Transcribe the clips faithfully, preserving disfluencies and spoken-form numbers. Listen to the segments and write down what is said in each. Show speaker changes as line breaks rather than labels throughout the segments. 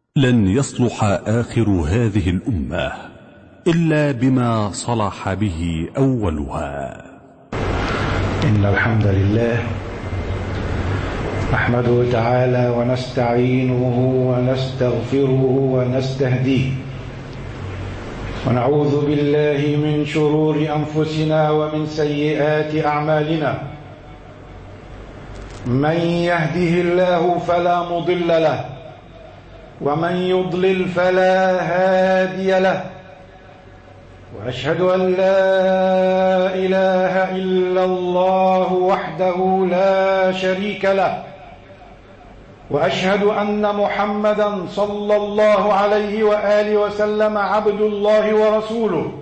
لن يصلح آخر هذه الأمة إلا بما صلح به أولها.
إن الحمد لله نحمده تعالى ونستعينه ونستغفره ونستهديه، ونعوذ بالله من شرور أنفسنا ومن سيئات أعمالنا. من يهده الله فلا مضل له، ومن يضلل فلا هادي له، وأشهد أن لا إله إلا الله وحده لا شريك له، وأشهد أن محمدا صلى الله عليه وآله وسلم عبد الله ورسوله.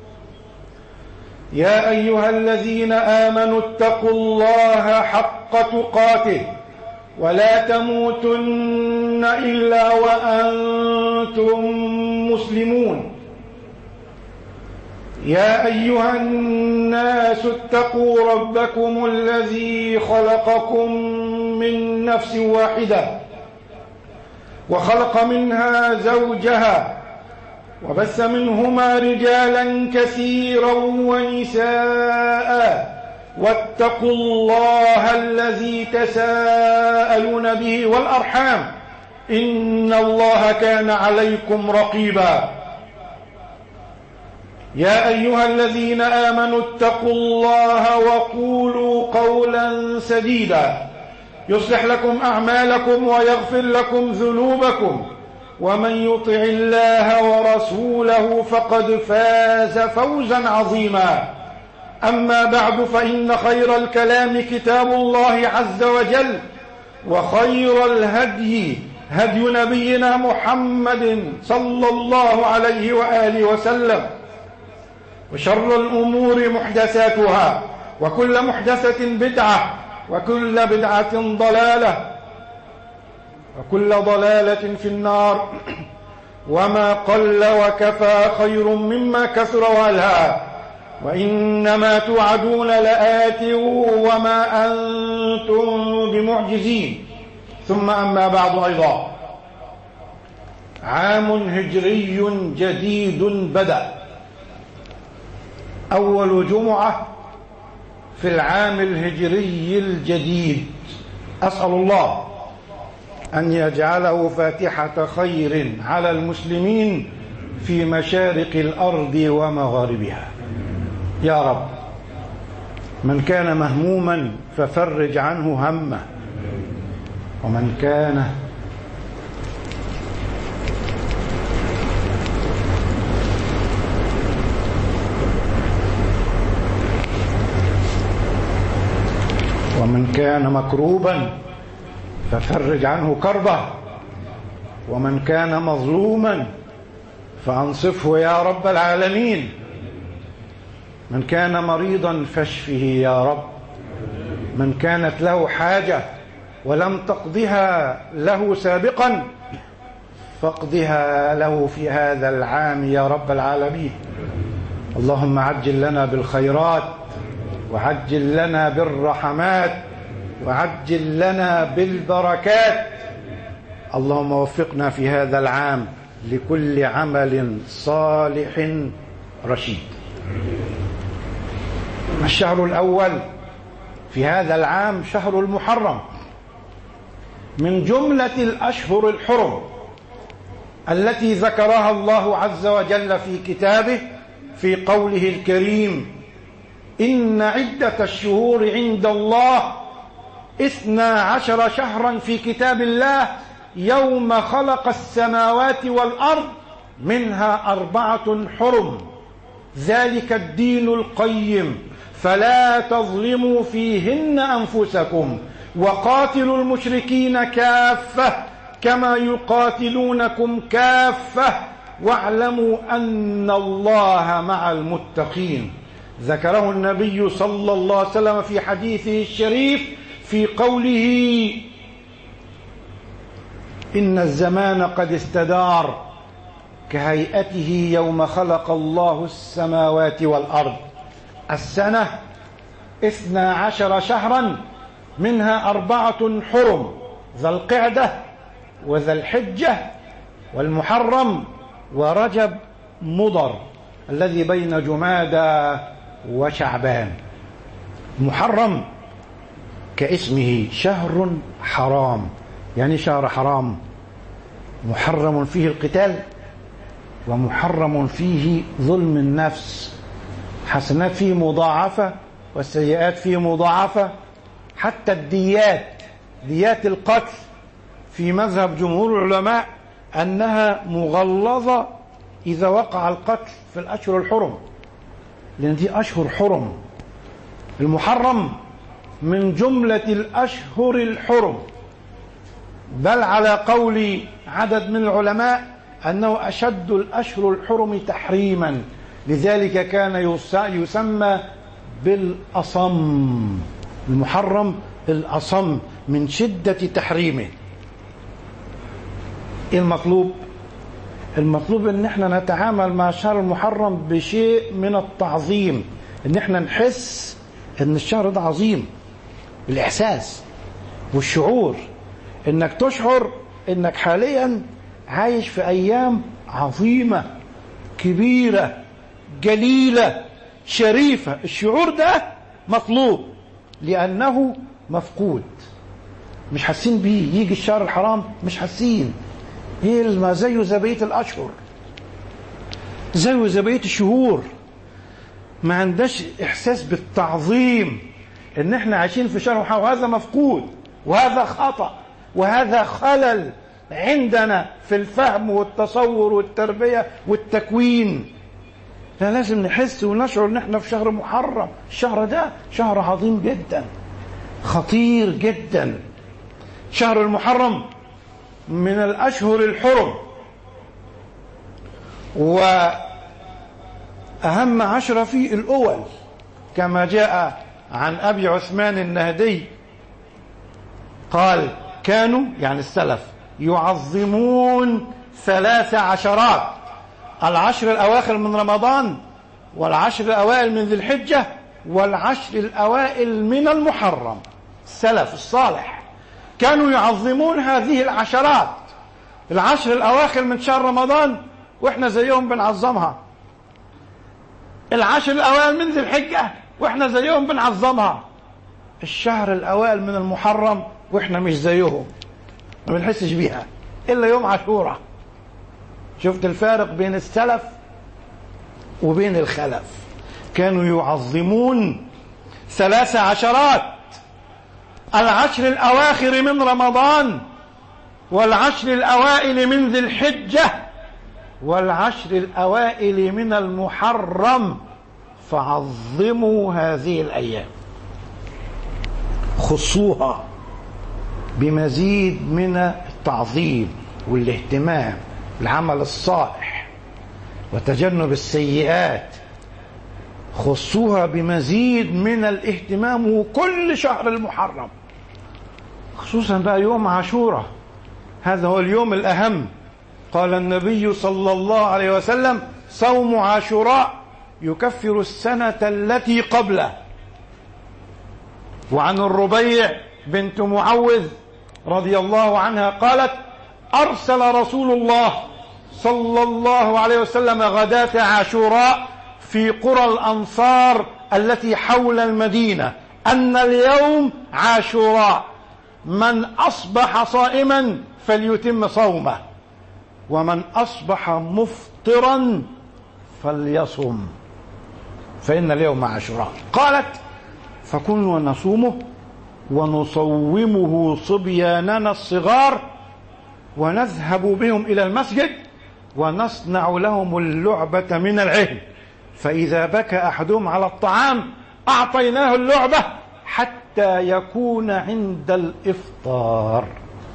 يا أيها الذين آمنوا اتقوا الله حق تقاته ولا تموتن إلا وأنتم مسلمون. يا أيها الناس اتقوا ربكم الذي خلقكم من نفس واحدة، وخلق منها زوجها، وبث منهما رجالا كثيرا ونساء، واتقوا الله الذي تساءلون به والأرحام، إن الله كان عليكم رقيبا. يا أيها الذين آمنوا اتقوا الله وقولوا قولا سديدا يصلح لكم أعمالكم ويغفر لكم ذنوبكم، ومن يطع الله ورسوله فقد فاز فوزا عظيما. أما بعد، فإن خير الكلام كتاب الله عز وجل، وخير الهدي هدي نبينا محمد صلى الله عليه وآله وسلم، وشر الأمور محدثاتها، وكل محدثة بدعة، وكل بدعة ضلالة، وكل ضلالة في النار. وما قل وكفى خير مما كثر والهى، وإنما توعدون لآت وما أنتم بمعجزين. ثم أما بعد، أيضا عام هجري جديد بدأ، أول جمعة في العام الهجري الجديد. أسأل الله أن يجعله فاتحة خير على المسلمين في مشارق الأرض ومغاربها يا رب. من كان مهموما ففرج عنه همه، ومن كان ومن كان مكروبا ففرج عنه كربه، ومن كان مظلوما فأنصفه يا رب العالمين. من كان مريضا فاشفه يا رب، من كانت له حاجة ولم تقضها له سابقا فاقضها له في هذا العام يا رب العالمين. اللهم عجل لنا بالخيرات، وعجل لنا بالرحمات، وعجل لنا بالبركات. اللهم وفقنا في هذا العام لكل عمل صالح رشيد. الشهر الأول في هذا العام شهر المحرم، من جملة الأشهر الحرم التي ذكرها الله عز وجل في كتابه في قوله الكريم: إن عدة الشهور عند الله اثنا عشر شهرا في كتاب الله يوم خلق السماوات والأرض منها أربعة حرم، ذلك الدين القيم، فلا تظلموا فيهن أنفسكم، وقاتلوا المشركين كافة كما يقاتلونكم كافة، واعلموا أن الله مع المتقين. ذكره النبي صلى الله عليه وسلم في حديثه الشريف في قوله: إن الزمان قد استدار كهيئته يوم خلق الله السماوات والأرض. السنة اثنا عشر شهرا منها أربعة حرم: ذا القعدة وذا الحجة والمحرم ورجب مضر الذي بين جمادى وشعبان. محرم كاسمه شهر حرام. يعني شهر حرام محرم فيه القتال، ومحرم فيه ظلم النفس، حسنات فيه مضاعفة والسيئات فيه مضاعفة. حتى الديات، ديات القتل في مذهب جمهور العلماء أنها مغلظة إذا وقع القتل في الأشهر الحرم، لأن دي أشهر حرم. المحرم من جملة الأشهر الحرم، بل على قول عدد من العلماء أنه أشد الأشهر الحرم تحريما، لذلك كان يسمى بالأصم. المحرم الأصم من شدة تحريمه. إيه المطلوب؟ المطلوب ان احنا نتعامل مع الشهر المحرم بشيء من التعظيم، ان احنا نحس ان الشهر ده عظيم، الاحساس والشعور، انك تشعر انك حاليا عايش في ايام عظيمة كبيرة جليلة شريفة. الشعور ده مطلوب لانه مفقود، مش حاسين بيه. يجي الشهر الحرام مش حاسين، ايه ما زيه زي بقيه الاشهر، زيه زي بقيه الشهور، ما عندناش احساس بالتعظيم ان احنا عايشين في شهر محرم. وهذا مفقود، وهذا خطأ، وهذا خلل عندنا في الفهم والتصور والتربية والتكوين. لا، لازم نحس ونشعر ان احنا في شهر محرم. الشهر ده شهر عظيم جدا، خطير جدا. شهر المحرم من الأشهر الحرم، وأهم عشرة في الأول كما جاء عن أبي عثمان النهدي قال: كانوا يعني السلف يعظمون ثلاث عشرات: العشر الأواخر من رمضان، والعشر الأوائل من ذي الحجة، والعشر الأوائل من المحرم. السلف الصالح كانوا يعظمون هذه العشرات. العشر الأواخر من شهر رمضان وإحنا زيهم بنعظمها، العشر الأوائل من ذي الحجة وإحنا زيهم بنعظمها، الشهر الأوائل من المحرم وإحنا مش زيهم، ما بنحسش بيها إلا يوم عاشوراء. شفت الفارق بين السلف وبين الخلف؟ كانوا يعظمون ثلاث عشرات: العشر الأواخر من رمضان، والعشر الأوائل من ذي الحجة، والعشر الأوائل من المحرم. فعظموا هذه الأيام، خصوها بمزيد من التعظيم والاهتمام، العمل الصالح وتجنب السيئات. خصوها بمزيد من الاهتمام، وكل شهر المحرم، خصوصا بقى يوم عاشوراء، هذا هو اليوم الأهم. قال النبي صلى الله عليه وسلم: صوم عاشوراء يكفر السنة التي قبله. وعن الربيع بنت معوذ رضي الله عنها قالت: أرسل رسول الله صلى الله عليه وسلم غداة عاشوراء في قرى الأنصار التي حول المدينة أن اليوم عاشوراء، من أصبح صائما فليتم صومه، ومن أصبح مفطرا فليصم، فإن اليوم عاشوراء. قالت: فكنا نصومه ونصومه صبياننا الصغار، ونذهب بهم إلى المسجد ونصنع لهم اللعبة من العهن، فإذا بكى أحدهم على الطعام أعطيناه اللعبة حتى يكون عند الإفطار.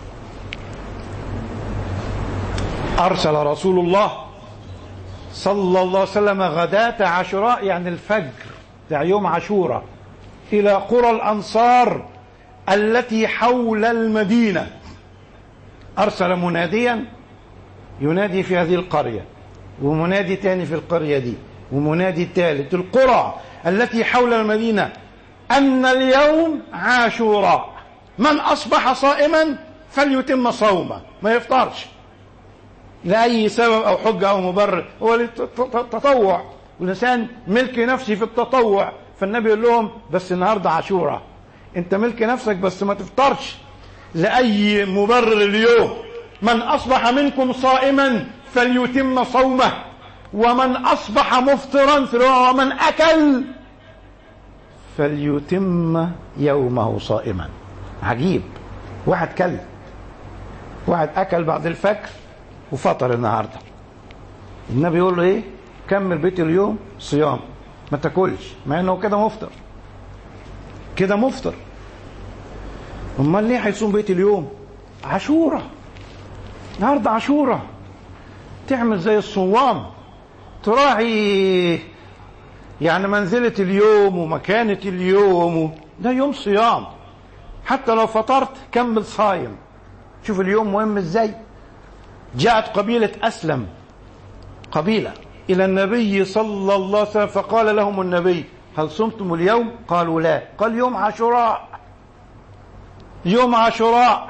أرسل رسول الله صلى الله عليه وسلم غداة عاشوراء يعني الفجر بتاع يوم عاشوراء إلى قرى الأنصار التي حول المدينة. أرسل مناديا ينادي في هذه القرية، ومنادي تاني في القرية دي، ومنادي ثالث: القرى التي حول المدينة أن اليوم عاشوراء، من أصبح صائما فليتم صومه، ما يفطرش. لأي سبب أو حجة أو مبرر، هو التطوع، والإنسان ملك نفسي في التطوع. فالنبي يقول لهم بس النهاردة عاشوراء، أنت ملك نفسك بس ما تفطرش لأي مبرر اليوم. من أصبح منكم صائما فليتم صومه، ومن أصبح مفطرا ومن أكل فليتم يومه صائما. عجيب، واحد كل واحد أكل بعد الفجر وفطر النهاردة، النبي يقول له إيه؟ كمل بيت اليوم صيام، ما تاكلش، مع إنه كده مفطر، كده مفطر. أمال ليه هيصوم بيت اليوم؟ عاشوراء، النهاردة عاشوراء، تعمل زي الصوام، تراعي يعني منزلة اليوم ومكانة اليوم، ده يوم صيام. حتى لو فطرت كمل صايم. شوف اليوم مهم ازاي. جاءت قبيلة أسلم، قبيلة إلى النبي صلى الله عليه وسلم، فقال لهم النبي هل صمتم اليوم؟ قالوا لا. قال يوم عاشوراء، يوم عاشوراء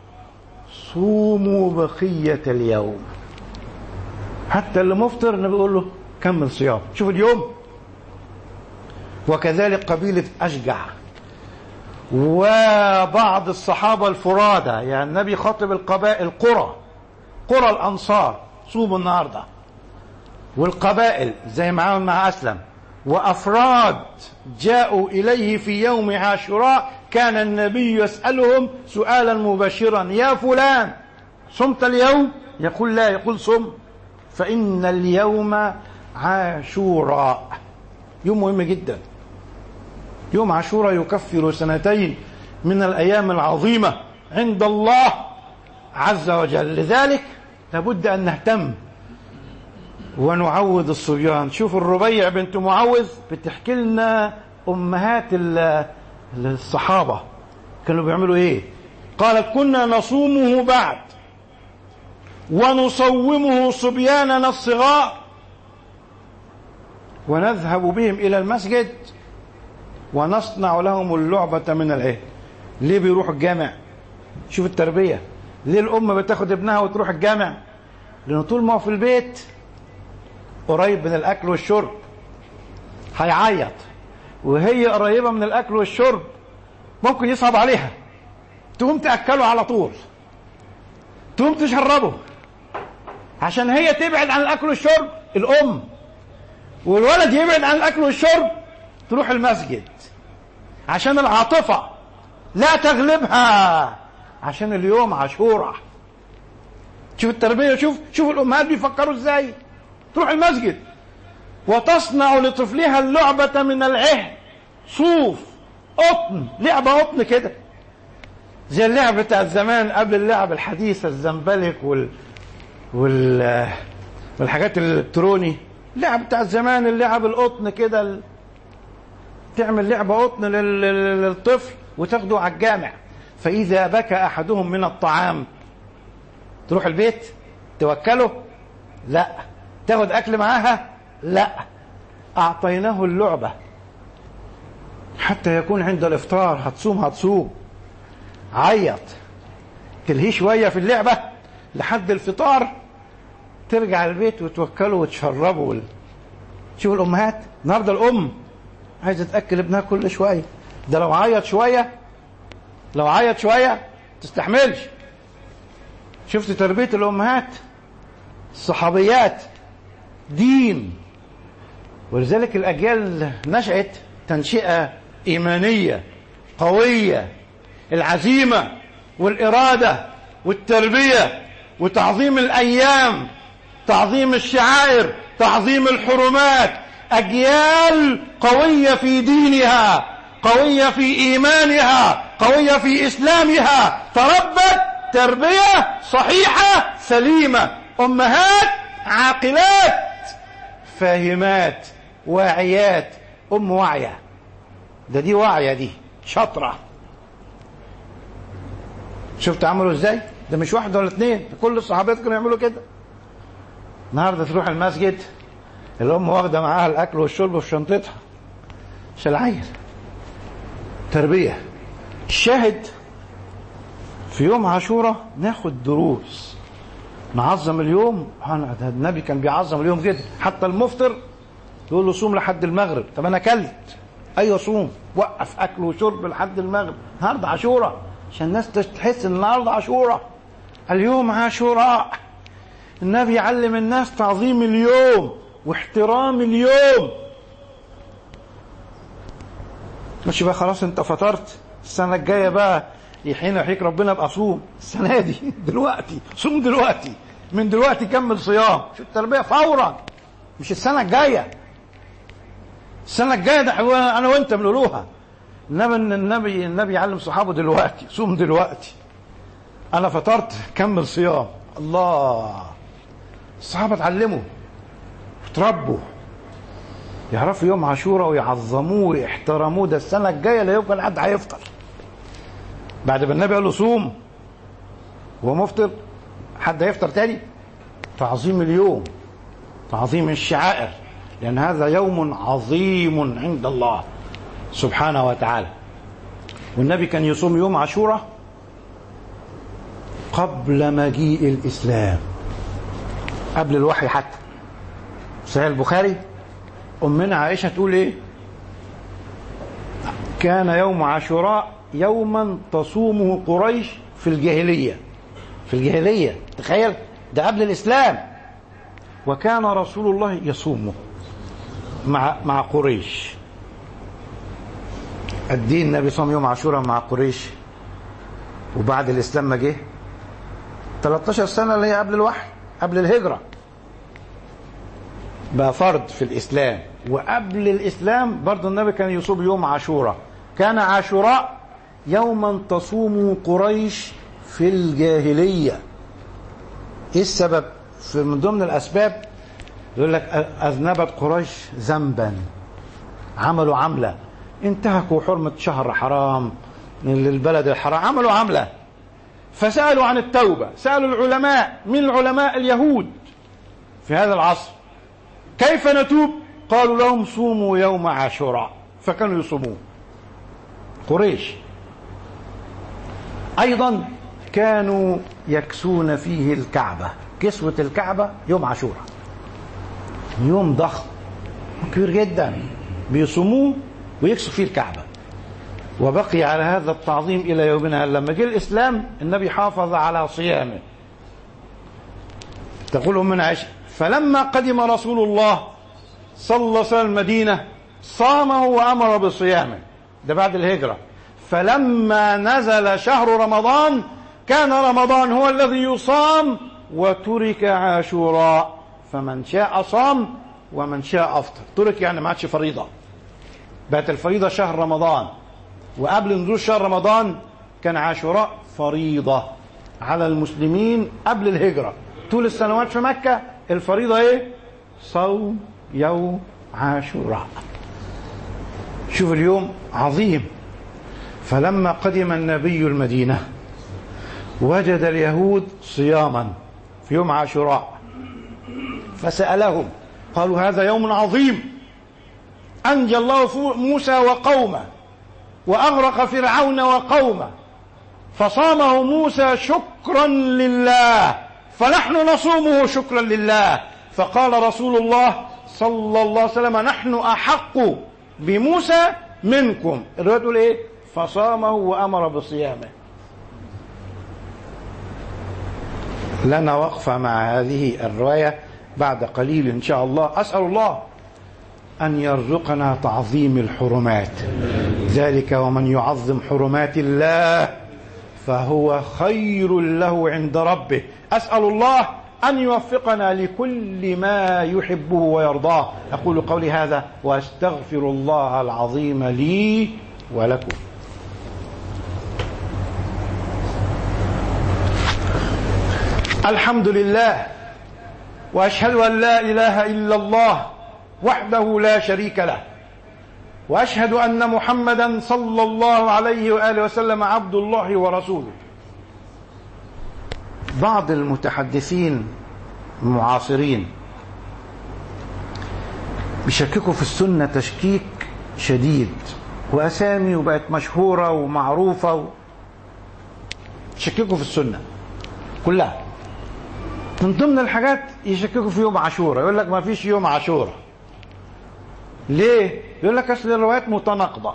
صوموا بقية اليوم. حتى اللي مفطر النبي يقول له كمل صيام. شوف اليوم. وكذلك قبيلة أشجع وبعض الصحابة الفرادى، يعني النبي خاطب القبائل، القرى، قرى الأنصار صوموا النهاردة، والقبائل زي معاهم مع أسلم، وأفراد جاءوا إليه في يوم عاشوراء كان النبي يسألهم سؤالا مباشرا: يا فلان صمت اليوم؟ يقول لا، يقول صم، فإن اليوم عاشوراء، يوم مهم جدا. يوم عاشوراء يكفر سنتين من الأيام العظيمة عند الله عز وجل. لذلك لابد أن نهتم ونعود الصبيان. شوف الربيع بنت معوذ بتحكي لنا أمهات الصحابة كانوا بيعملوا إيه. قالت: كنا نصومه بعد ونصومه صبياننا الصغار ونذهب بهم إلى المسجد ونصنع لهم اللعبة من العهد. ليه بيروحوا الجامع؟ شوف التربية. ليه الأم بتاخد ابنها وتروح الجامع؟ لأنه طول ما هو في البيت قريب من الأكل والشرب هيعيط، وهي قريبة من الأكل والشرب ممكن يصعب عليها، تقوم تأكله على طول، تقوم تشربه عشان هي تبعد عن الأكل والشرب الأم، والولد يبعد عن الأكل والشرب تروح المسجد عشان العاطفة لا تغلبها، عشان اليوم عاشوراء. شوف التربية، شوف شوف الأمهات بيفكروا ازاي. تروح المسجد وتصنع لطفلها اللعبة من العهن، صوف، قطن، لعبة قطن كده زي اللعبة بتاعت زمان قبل اللعبة الحديثة، الزنبلك وال... وال... والحاجات الالكتروني. اللعبة بتاعت زمان اللعب القطن كده ال... تعمل لعبة قطن لل... للطفل وتاخده على الجامع. فإذا بكى أحدهم من الطعام تروح البيت توكله؟ لا. تاخد أكل معاها؟ لا. أعطيناه اللعبة حتى يكون عند الإفطار هتصوم هتصوم، عيط تلهيه شوية في اللعبة لحد الفطار، ترجع البيت وتوكله وتشربه. شوف الأمهات النهارده، الأم عايزة تأكل ابنها كل شوية، ده لو عيط شوية لو عيط شوية تستحملش. شفت تربية الأمهات الصحابيات دين. ولذلك الأجيال نشأت تنشئة إيمانية قوية، العزيمة والإرادة والتربية وتعظيم الأيام، تعظيم الشعائر، تعظيم الحرمات. أجيال قوية في دينها، قوية في إيمانها، قوية في إسلامها، تربت تربية صحيحة سليمة. أمهات عاقلات فاهمات واعيات. أم واعية، ده دي واعية، دي شاطرة. شفت عملوا ازاي؟ ده مش واحد ولا اتنين، كل الصحابات كانوا يعملوا كده. النهارده تروح المسجد الأم واخدة معاها الأكل والشرب في شنطتها عشان العيل. تربية. الشاهد في يوم عاشوراء ناخد دروس نعظم اليوم. النبي كان بيعظم اليوم جدا، حتى المفطر يقول له صوم لحد المغرب. طب انا اكلت، ايوه صوم، وقف اكل وشرب لحد المغرب. النهارده عاشوراء، عشان الناس تحس ان النهارده عاشوراء، اليوم عاشوراء. النبي يعلم الناس تعظيم اليوم واحترام اليوم. مش بقى خلاص انت فطرت، السنه الجايه بقى حين يحييك ربنا بقى صوم. السنه دي دلوقتي صوم، دلوقتي من دلوقتي كمل صيام. شو التربيه فورا، مش السنه الجايه. السنه الجايه ده انا وانت بنقولوها. انما النبي النبي يعلم صحابه دلوقتي، صوم دلوقتي. انا فطرت كمل صيام. الله، الصحابه اتعلموا وتربوا، يعرفوا يوم عاشوراء ويعظموه ويحترموه. ده السنه الجايه لا يمكن حد هيفطر بعد ما النبي قال له صوم وهو مفطر. حد هيفطر تاني؟ تعظيم اليوم، تعظيم الشعائر، لأن هذا يوم عظيم عند الله سبحانه وتعالى. والنبي كان يصوم يوم عاشوراء قبل مجيء الإسلام، قبل الوحي حتى. صحيح البخاري أمنا عائشة تقول إيه؟ كان يوم عاشوراء يوما تصومه قريش في الجاهلية. في الجاهلية، تخيل، ده قبل الإسلام. وكان رسول الله يصومه مع مع قريش. الدين النبي صام يوم عاشوراء مع قريش، وبعد الإسلام ما جه ثلاثة عشر سنة اللي هي قبل الوحي، قبل الهجرة، بقى فرض في الإسلام. وقبل الإسلام برضه النبي كان يصوم يوم عاشوراء. كان عاشوراء يوما تصوم قريش في الجاهلية. ايه السبب؟ في من ضمن الأسباب يقول لك أذنبت قريش ذنبا، عملوا عملة، انتهكوا حرمة شهر حرام للبلد الحرام، عملوا عملة، فسألوا عن التوبة. سألوا العلماء، من العلماء اليهود في هذا العصر، كيف نتوب؟ قالوا لهم صوموا يوم عاشوراء، فكانوا يصومون. قريش أيضا كانوا يكسون فيه الكعبة، كسوة الكعبة يوم عاشوراء، يوم ضخم كبير جدا، بيصوموه ويكسوا فيه الكعبة. وبقي على هذا التعظيم إلى يومنا. لما جاء الإسلام النبي حافظ على صيامه. تقول أمنا عائشة فلما قدم رسول الله صلى الله عليه وسلم المدينة صامه وأمر بصيامه. ده بعد الهجرة. فلما نزل شهر رمضان كان رمضان هو الذي يصام وترك عاشوراء، فمن شاء صام ومن شاء أفطر. ترك يعني ما عادش فريضة، بقت الفريضة شهر رمضان. وقبل نزول شهر رمضان كان عاشوراء فريضة على المسلمين قبل الهجرة. طول السنوات في مكة الفريضة ايه؟ صوم يوم عاشوراء. شوف اليوم عظيم. فلما قدم النبي المدينة وجد اليهود صياما في يوم عاشوراء، فسألهم قالوا هذا يوم عظيم أنجى الله موسى وقومه وأغرق فرعون وقومه، فصامه موسى شكرا لله، فنحن نصومه شكرا لله. فقال رسول الله صلى الله عليه وسلم نحن أحق بموسى منكم. الرواية تقول ايه؟ فصامه وأمر بصيامه. لنا وقفة مع هذه الرواية بعد قليل إن شاء الله. أسأل الله أن يرزقنا تعظيم الحرمات، ذلك ومن يعظم حرمات الله فهو خير له عند ربه. أسأل الله أن يوفقنا لكل ما يحبه ويرضاه. أقول قولي هذا وأستغفر الله العظيم لي ولكم. الحمد لله، وأشهد أن لا إله إلا الله وحده لا شريك له، وأشهد أن محمدا صلى الله عليه وآله وسلم عبد الله ورسوله. بعض المتحدثين المعاصرين بيشككوا في السنة تشكيك شديد، وأسامي وبقت مشهورة ومعروفة و... شككوا في السنة كلها. من ضمن الحاجات يشككوا في يوم عاشوراء، يقول لك ما فيش يوم عاشوراء. ليه؟ يقول لك اصل الروايات متناقضه.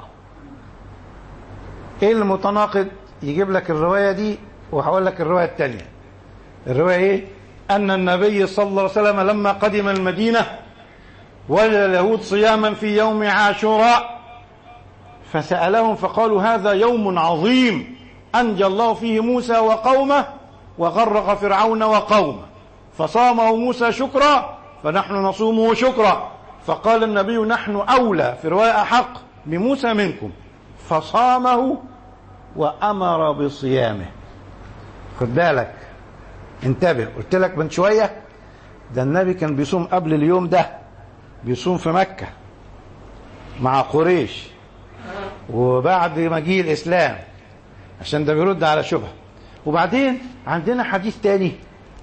ايه المتناقض؟ يجيب لك الروايه دي وهقول لك الروايه الثانيه. الروايه ايه؟ ان النبي صلى الله عليه وسلم لما قدم المدينه وجد اليهود صياما في يوم عاشوراء فسألهم فقالوا هذا يوم عظيم أنجى الله فيه موسى وقومه وغرق فرعون وقومه، فصامه موسى شكرا فنحن نصومه شكرا. فقال النبي نحن أولى في رواية أحق بموسى منكم، فصامه وأمر بصيامه. خد بالك، انتبه، قلت لك من شوية ده النبي كان بيصوم قبل اليوم ده، بيصوم في مكة مع قريش وبعد مجيء الإسلام، عشان ده بيرد على شبهة. وبعدين عندنا حديث تاني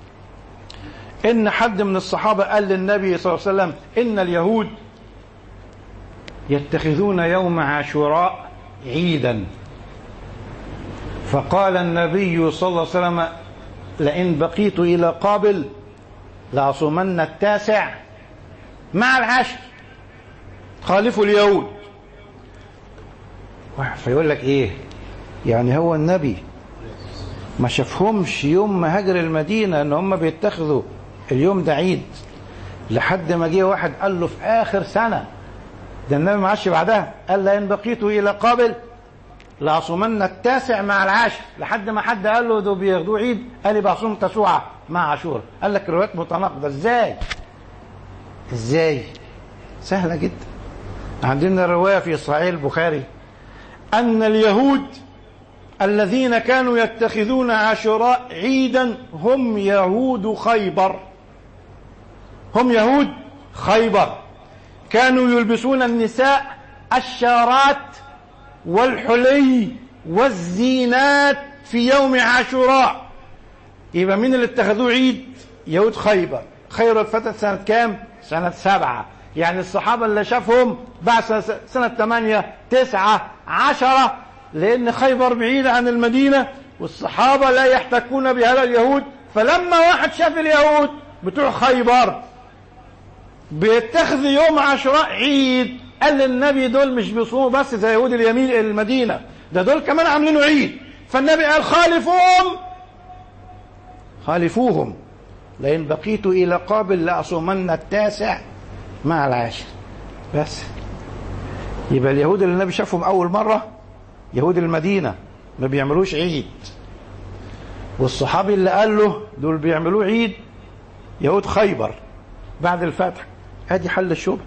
إن حد من الصحابة قال للنبي صلى الله عليه وسلم إن اليهود يتخذون يوم عاشوراء عيدا، فقال النبي صلى الله عليه وسلم لئن بقيت إلى قابل لأصومن التاسع مع العشر، خالفوا اليهود. فيقول لك ايه يعني؟ هو النبي ما شافهمش يوم ما هاجر المدينة ان هم بيتخذوا اليوم ده عيد لحد ما جه واحد قال له في اخر سنة، ده النبي ما عادش بعدها، قال لئن بقيت الى قابل لأصومن التاسع مع العاشر، لحد ما حد قال له ده بياخدوه عيد قال لي بصوم تسوعة مع عاشوراء. قال لك الروايات متناقضة. ازاي ازاي سهلة جدا. عندنا رواية في صحيح البخاري أن اليهود الذين كانوا يتخذون عاشوراء عيدا هم يهود خيبر، هم يهود خيبر، كانوا يلبسون النساء الشارات والحلي والزينات في يوم عاشوراء. يبقى مين اللي اتخذوه عيد؟ يهود خيبر. خير الفتى سنة كام؟ سنة سبعة. يعني الصحابة اللي شافهم بعد سنة ثمانية تسعة عشرة، لأن خيبر بعيدة عن المدينة والصحابة لا يحتكون بهذا اليهود. فلما واحد شاف اليهود بتوع خيبر بيتخذ يوم عاشوراء عيد، قال للنبي دول مش بيصوموا بس زي يهود اليمين المدينة، ده دول كمان عاملينه عيد. فالنبي قال خالفوهم خالفوهم لئن بقيت إلى قابل لأصومن التاسع مع العاشر. بس يبقى اليهود اللي النبي شافهم أول مرة يهود المدينة ما بيعملوش عيد، والصحابي اللي قال له دول بيعملوه عيد يهود خيبر بعد الفتح. ادي حل الشبهة.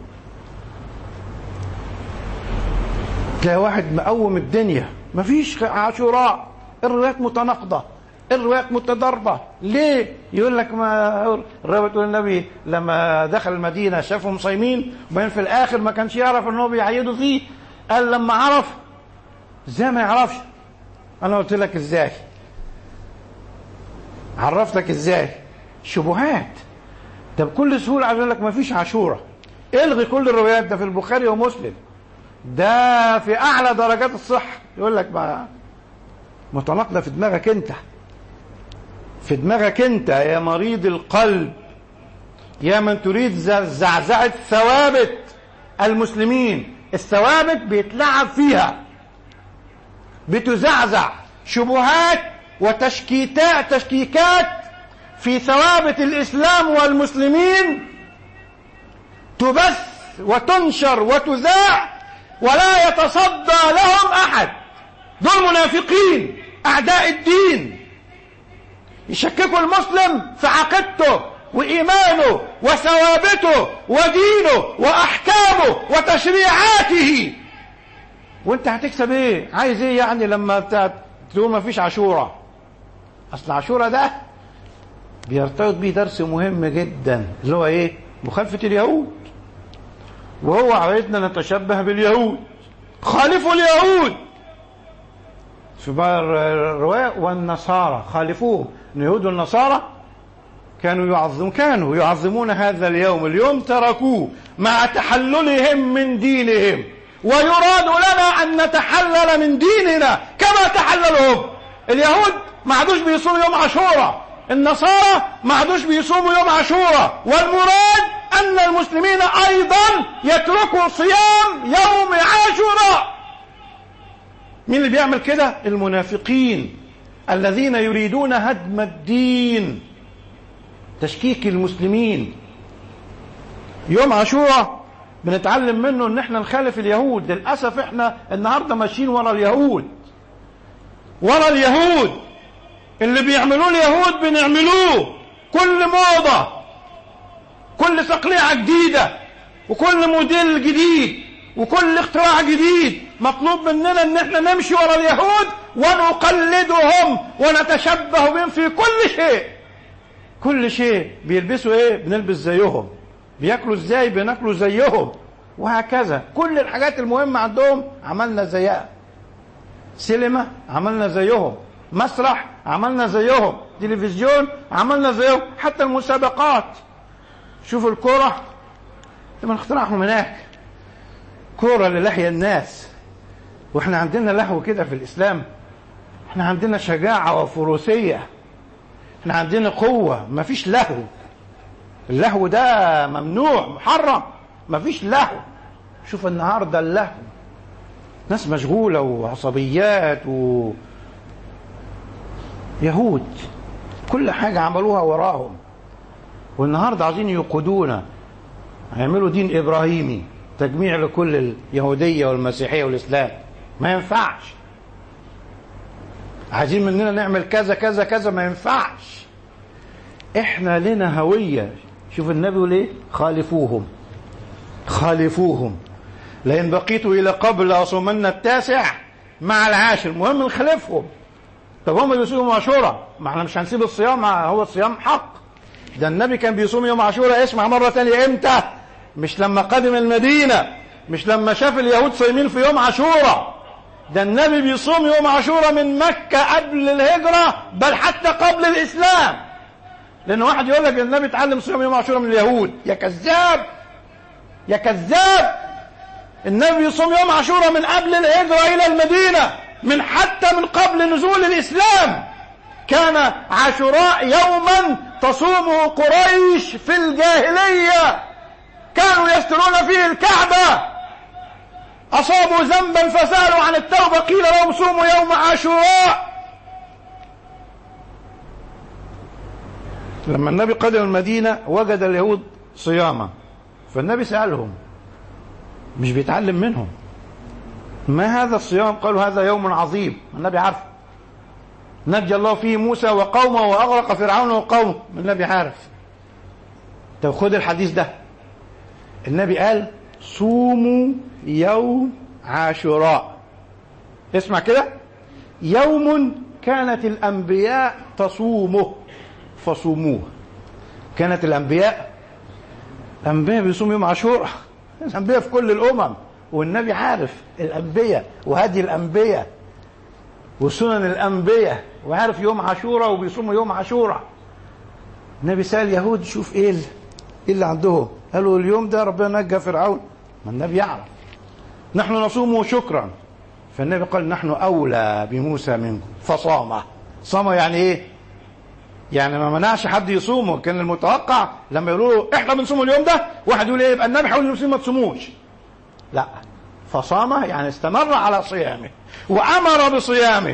تلاقي واحد مقوم الدنيا مفيش عاشوراء، الروايات متناقضة، الروايات متضاربة. ليه؟ يقول لك ما الرواية تقول النبي لما دخل المدينة شافهم صايمين، وبعدين في الآخر ما كانش يعرف انه بيعيدوا فيه، قال لما عرف. ازاي ما يعرفش؟ انا قلت لك ازاي، عرفتك ازاي. شبهات. ده بكل سهولة عايز اقول لك ما فيش عاشوراء، الغي كل الروايات، ده في البخاري ومسلم، ده في اعلى درجات الصحة. يقول لك ما متناقضة في دماغك انت، في دماغك انت يا مريض القلب، يا من تريد زعزعة ثوابت المسلمين. الثوابت بيتلعب فيها، بتزعزع شبهات وتشكيكات تشكيكات في ثوابت الإسلام والمسلمين، تبث وتنشر وتذاع ولا يتصدى لهم أحد. دول منافقين أعداء الدين، يشككوا المسلم في عقيدته وإيمانه وثوابته ودينه وأحكامه وتشريعاته. وانت هتكسب ايه؟ عايز ايه يعني لما تقول ما فيش عاشوراء؟ اصل عاشوراء ده بيرتبط بيه درس مهم جدا اللي هو ايه؟ مخالفة اليهود. وهو عايزنا نتشبه باليهود. خالفوا اليهود في الرواية والنصارى، خالفوهم. اليهود والنصارى كانوا يعظمون كانوا يعظمون هذا اليوم، اليوم تركوه مع تحللهم من دينهم، ويراد لنا أن نتحلل من ديننا كما تحللهم. اليهود ما عادوش بيصوموا يوم عاشوراء، النصارى ما عادوش بيصوموا يوم عاشوراء، والمراد أن المسلمين أيضا يتركوا صيام يوم عاشوراء. مين اللي بيعمل كده؟ المنافقين الذين يريدون هدم الدين، تشكيك المسلمين. يوم عاشوراء بنتعلم منه ان احنا نخالف اليهود. للأسف احنا النهاردة ماشيين ورا اليهود، ورا اليهود اللي بيعملوه اليهود بنعملوه. كل موضة، كل تقليعة جديدة، وكل موديل جديد، وكل اختراع جديد، مطلوب مننا ان احنا نمشي ورا اليهود ونقلدهم ونتشبه بهم في كل شيء. كل شيء بيلبسوا ايه بنلبس زيهم، بياكلوا ازاي بناكلوا زيهم، وهكذا. كل الحاجات المهمة عندهم عملنا زيها. سينما عملنا زيهم، مسرح عملنا زيهم، تلفزيون عملنا زيهم، حتى المسابقات. شوفوا الكرة لما اخترعهم هناك، كرة للحية الناس. واحنا عندنا لهو كده في الإسلام، احنا عندنا شجاعة وفروسية، احنا عندنا قوة، ما فيش لهو. اللهو ده ممنوع محرم، ما فيش لهو. شوف النهاردة اللهو، ناس مشغولة وعصبيات و يهود، كل حاجة عملوها وراهم. والنهاردة عايزين يقودونا، هيعملوا دين إبراهيمي، تجميع لكل اليهودية والمسيحية والإسلام. ما ينفعش. عايزين مننا نعمل كذا كذا كذا، ما ينفعش. احنا لنا هوية. شوف النبي يقول ايه؟ خالفوهم خالفوهم لئن بقيت إلى قبل لأصومن التاسع مع العاشر. مهم نخالفهم. طب هم بيصوموا عاشوراء، ما احنا مش هنسيب الصيام، هو الصيام حق. ده النبي كان بيصوم يوم عاشوراء. اسمع مرة تانية، امتى؟ مش لما قدم المدينة، مش لما شاف اليهود صايمين في يوم عاشوراء. ده النبي بيصوم يوم عاشوراء من مكة قبل الهجرة، بل حتى قبل الإسلام. لأن واحد يقول لك النبي اتعلم صيام يوم عاشوراء من اليهود. يا كذاب يا كذاب. النبي بيصوم يوم عاشوراء من قبل الهجرة إلى المدينة، من حتى من قبل نزول الإسلام. كان عاشوراء يوما تصومه قريش في الجاهلية، كانوا يسترون فيه الكعبة. أصابوا ذنبا فسألوا عن التوبة، قيل لهم صوموا يوم عاشوراء. لما النبي قدم المدينة وجد اليهود صياما، فالنبي سألهم، مش بيتعلم منهم، ما هذا الصيام؟ قالوا هذا يوم عظيم. النبي عارف، نجى الله فيه موسى وقومه وأغرق فرعون وقومه. النبي عارف. طب خد الحديث ده، النبي قال صوموا يوم عاشوراء. اسمع كده، يوم كانت الأنبياء تصومه فصوموه. كانت الأنبياء الأنبياء بيصوموا يوم عاشوراء، الأنبياء في كل الأمم، والنبي عارف الأنبياء وهدي الأنبياء وسنن الأنبياء، وعارف يوم عاشوراء وبيصوموا يوم عاشوراء. النبي سأل اليهود شوف ايه اللي عندهم، قالوا اليوم ده ربنا نجى فرعون. ما النبي يعرف. نحن نصومه شكرا. فالنبي قال نحن أولى بموسى منكم فصامه. صامه يعني ايه؟ يعني ما منعش حد يصومه. كان المتوقع لما يقولوا له احنا بنصوم اليوم ده، واحد يقول ايه؟ يبقى النبي حاول المسلمين ما تصوموش. لا، فصامه يعني استمر على صيامه وأمر بصيامه،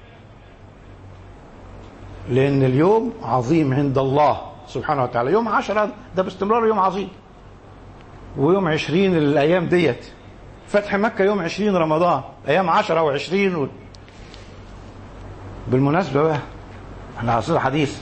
لأن اليوم عظيم عند الله سبحانه وتعالى. يوم عشرة ده باستمرار يوم عظيم، ويوم عشرين الأيام ديت فتح مكة يوم عشرين رمضان، أيام عشرة وعشرين و... بالمناسبة بقى احنا عصير حديث،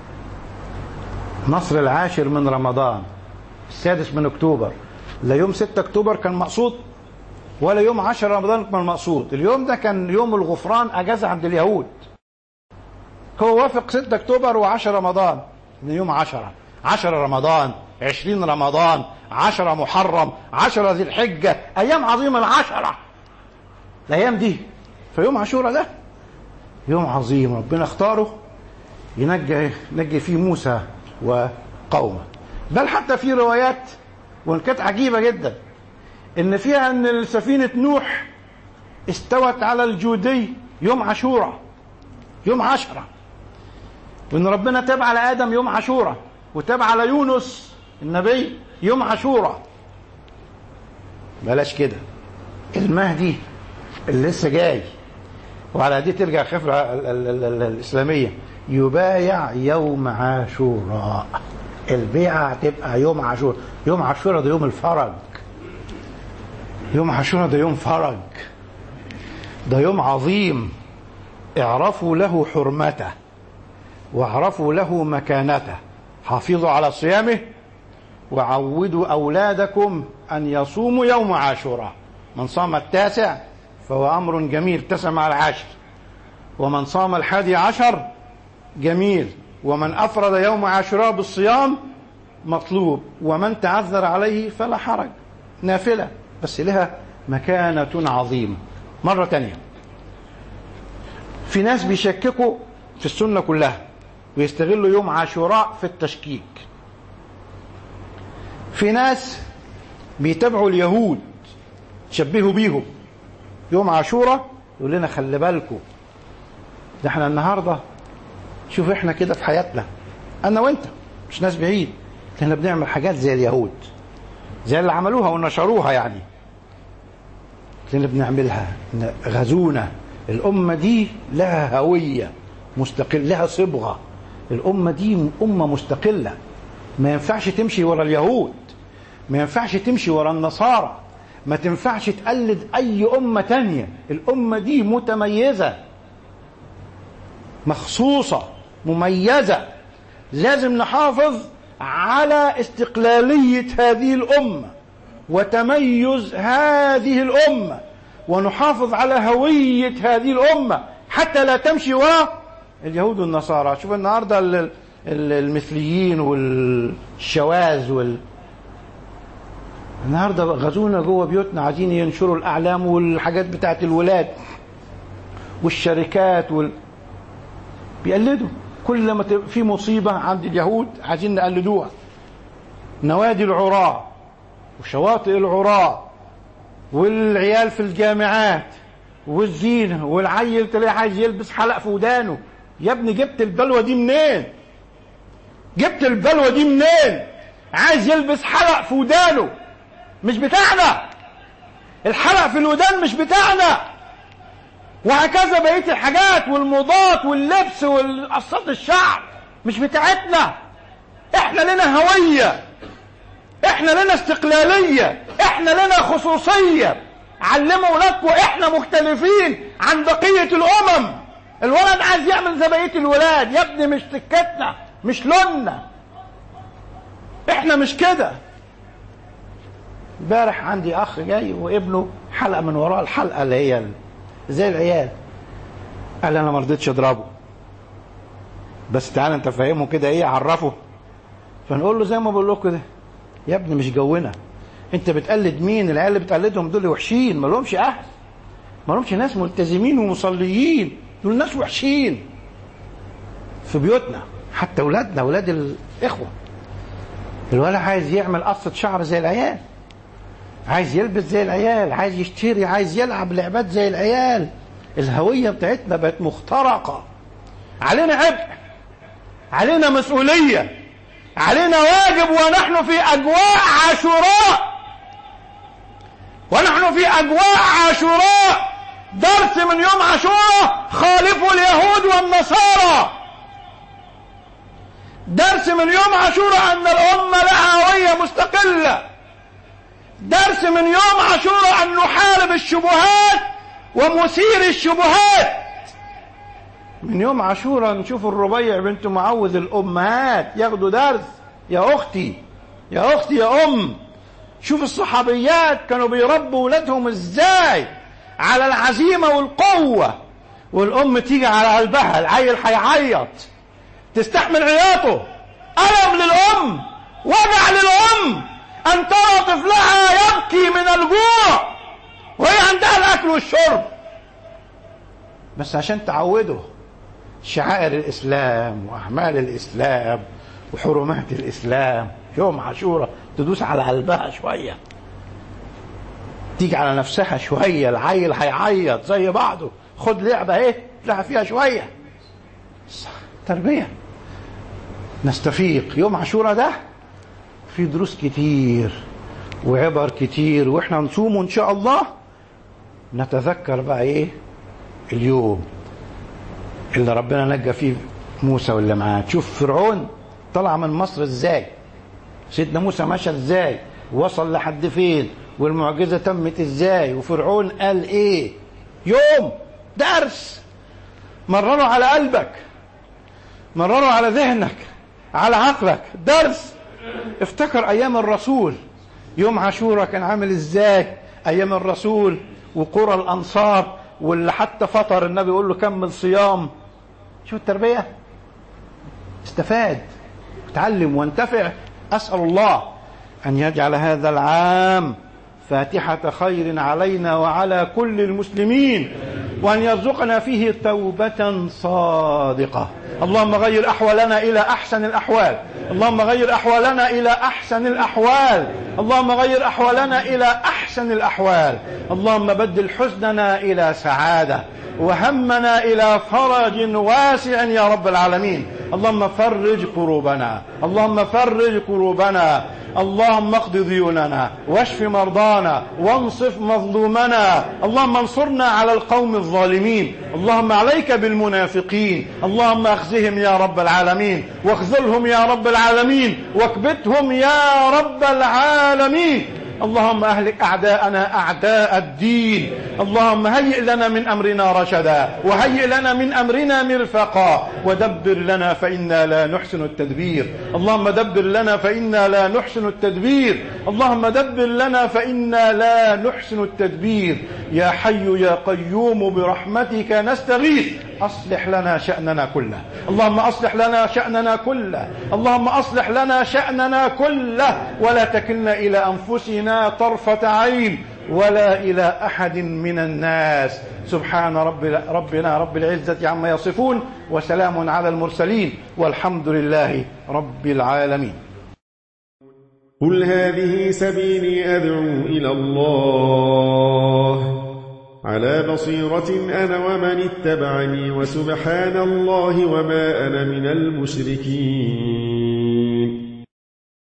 نصر العاشر من رمضان، السادس من أكتوبر، لا يوم ستة أكتوبر كان مقصود ولا يوم عشرة رمضان كان مقصود. اليوم ده كان يوم الغفران، أجازة عند اليهود. هو وافق ستة أكتوبر وعشرة رمضان، من يوم عشرة عشرة رمضان، عشرين رمضان، عشرة محرم، عشرة ذي الحجة، أيام عظيمة العشرة الأيام دي. فيوم عاشوراء ده يوم عظيم ربنا اختاره ينجي ينجي فيه موسى وقومه. بل حتى في روايات وإن كانت عجيبة جدا إن فيها أن سفينة نوح استوت على الجودي يوم عاشوراء، يوم عشرة. وإن ربنا تاب على آدم يوم عاشوراء، وتاب على يونس النبي يوم عاشوراء. بلاش كده، المهدي اللي لسه جاي، وعلى دي ترجع خفرة الإسلامية، يبايع يوم عاشوراء. البيعة هتبقى يوم عاشوراء. يوم عاشوراء ده يوم الفرج، يوم عاشوراء ده يوم فرج، ده يوم عظيم. اعرفوا له حرمته واعرفوا له مكانته، حافظوا على صيامه وعودوا أولادكم أن يصوموا يوم عاشوراء. من صام التاسع فهو أمر جميل، تسع مع العاشر، ومن صام الحادي عشر جميل، ومن أفرد يوم عاشوراء بالصيام مطلوب، ومن تعذر عليه فلا حرج، نافلة بس لها مكانة عظيمة. مرة تانية، في ناس بيشككوا في السنة كلها ويستغلوا يوم عاشوراء في التشكيك. في ناس بيتابعوا اليهود تشبهوا بيهم يوم عاشوراء، يقول لنا خلي بالكم ده احنا النهارده شوف احنا كده في حياتنا انا وانت مش ناس بعيد، احنا بنعمل حاجات زي اليهود، زي اللي عملوها ونشروها، يعني اللي بنعملها غزونا. الأمة دي لها هوية مستقلة، لها صبغة. الأمة دي أمة مستقلة، ما ينفعش تمشي ورا اليهود، ما ينفعش تمشي ورا النصارى، ما تنفعش تقلد أي أمة تانية. الأمة دي متميزة، مخصوصة، مميزة. لازم نحافظ على استقلالية هذه الأمة وتميز هذه الأمة، ونحافظ على هوية هذه الأمة حتى لا تمشي وراء اليهود والنصارى. شوف النهاردة المثليين والشواذ وال... النهاردة غزونا جوه بيوتنا، عايزين ينشروا الأعلام والحاجات بتاعت الولاد والشركات وال... بيقلدوا كل ما في مصيبة عند اليهود عايزين نقلدوها. نوادي العراة وشواطئ العراة والعيال في الجامعات والزينة، والعيل تلاقيه عايز يلبس حلق في ودانه. يا ابني جبت البلوى دي منين؟ جبت البلوى دي منين؟ عايز يلبس حلق في ودانه، مش بتاعنا. الحلق في الودان مش بتاعنا. وهكذا بقية الحاجات والموضات واللبس والقصات الشعر مش بتاعتنا. احنا لنا هوية، احنا لنا استقلالية، احنا لنا خصوصية. علموا اولادكم احنا مختلفين عن بقية الامم. الولد عايز يعمل زي بقية الولاد، يا ابني مش سكتنا، مش لوننا، احنا مش كده. امبارح عندي اخ جاي وابنه حلقة من وراه الحلقة اللي هي زي العيال، قال انا ما رضيتش اضربه، بس تعالى انت فاهمه كده ايه، عرفه. فنقول له زي ما بقول لكم كده، يا ابني مش جونا، انت بتقلد مين؟ العيال اللي بتقلدهم دول وحشين، ما لهمش اهل، ما لهمش ناس ملتزمين ومصليين، دول ناس وحشين في بيوتنا. حتى اولادنا، اولاد الاخوه، الولد عايز يعمل قصة شعر زي العيال، عايز يلبس زي العيال، عايز يشتري، عايز يلعب لعبات زي العيال. الهوية بتاعتنا بقت مخترقة. علينا عبء، علينا مسؤولية، علينا واجب. ونحن في أجواء عاشوراء، ونحن في أجواء عاشوراء. درس من يوم عاشوراء: خالفوا اليهود والنصارى. درس من يوم عاشوراء أن الأمة لها هوية مستقلة. درس من يوم عاشوراء أن نحارب الشبهات ومثير الشبهات. من يوم عاشوراء نشوف الربيع بنت معوذ الأمهات ياخدوا درس. يا أختي، يا أختي، يا أم، شوف الصحابيات كانوا بيربوا ولادهم إزاي على العزيمة والقوة. والأم تيجي على قلبها، العيل هيعيط تستحمل عياطه. ألم للأم، وجع للأم أن ترى طفلها يبكي من الجوع وهي عندها الأكل والشرب، بس عشان تعوده شعائر الإسلام وأعمال الإسلام وحرمات الإسلام. يوم عاشوراء تدوس على قلبها شوية، تيجي على نفسها شوية. العيل هيعيط زي بعضه، خد لعبة ايه تلعب فيها شوية. تربية. نستفيق. يوم عاشوراء ده في دروس كتير وعبر كتير، واحنا نصوم ان شاء الله نتذكر بقى ايه اليوم اللي ربنا نجى فيه موسى واللي معاه. تشوف فرعون طلع من مصر ازاي، سيدنا موسى مشى ازاي، وصل لحد فين، والمعجزة تمت ازاي، وفرعون قال ايه. يوم درس مرروا على قلبك، مرروا على ذهنك، على عقلك، درس. افتكر ايام الرسول، يوم عاشوراء كان عامل ازاي ايام الرسول وقرى الانصار، واللي حتى فطر النبي يقول له كمل صيام. شوف التربية، استفاد وتعلم وانتفع. أسأل الله أن يجعل هذا العام فاتحة خير علينا وعلى كل المسلمين، وأن يرزقنا فيه توبة صادقة. اللهم غير أحوالنا إلى أحسن الأحوال، اللهم غير أحوالنا إلى أحسن الأحوال، اللهم غير أحوالنا إلى أحسن الأحوال. اللهم بدل حزننا إلى سعادة، وهمنا إلى فرج واسع يا رب العالمين. اللهم فرج كروبنا، اللهم فرج كروبنا، اللهم اقض ديوننا واشف مرضانا وانصف مظلومنا. اللهم انصرنا على القوم الظالمين، اللهم عليك بالمنافقين، اللهم اخزهم يا رب العالمين، واخذلهم يا رب العالمين، واكبتهم يا رب العالمين. اللهم أهلك أعداءنا أعداء الدين. اللهم هيئ لنا من أمرنا رشدا، وهيئ لنا من أمرنا مرفقا، ودبر لنا فإنا لا نحسن التدبير. اللهم دبر لنا فإنا لا نحسن التدبير، اللهم دبر لنا فإنا لا نحسن التدبير. يا حي يا قيوم برحمتك نستغيث، أصلح لنا شأننا كله، اللهم أصلح لنا شأننا كله، اللهم أصلح لنا شأننا كله، ولا تكلنا إلى أنفسنا طرفة عين ولا إلى أحد من الناس. سبحان رب ربنا رب العزة عما يصفون، وسلام على المرسلين، والحمد لله رب العالمين.
قل هذه سبيلي أدعو إلى الله على بصيرة أنا ومن اتبعني، وسبحان الله وما أنا من المشركين.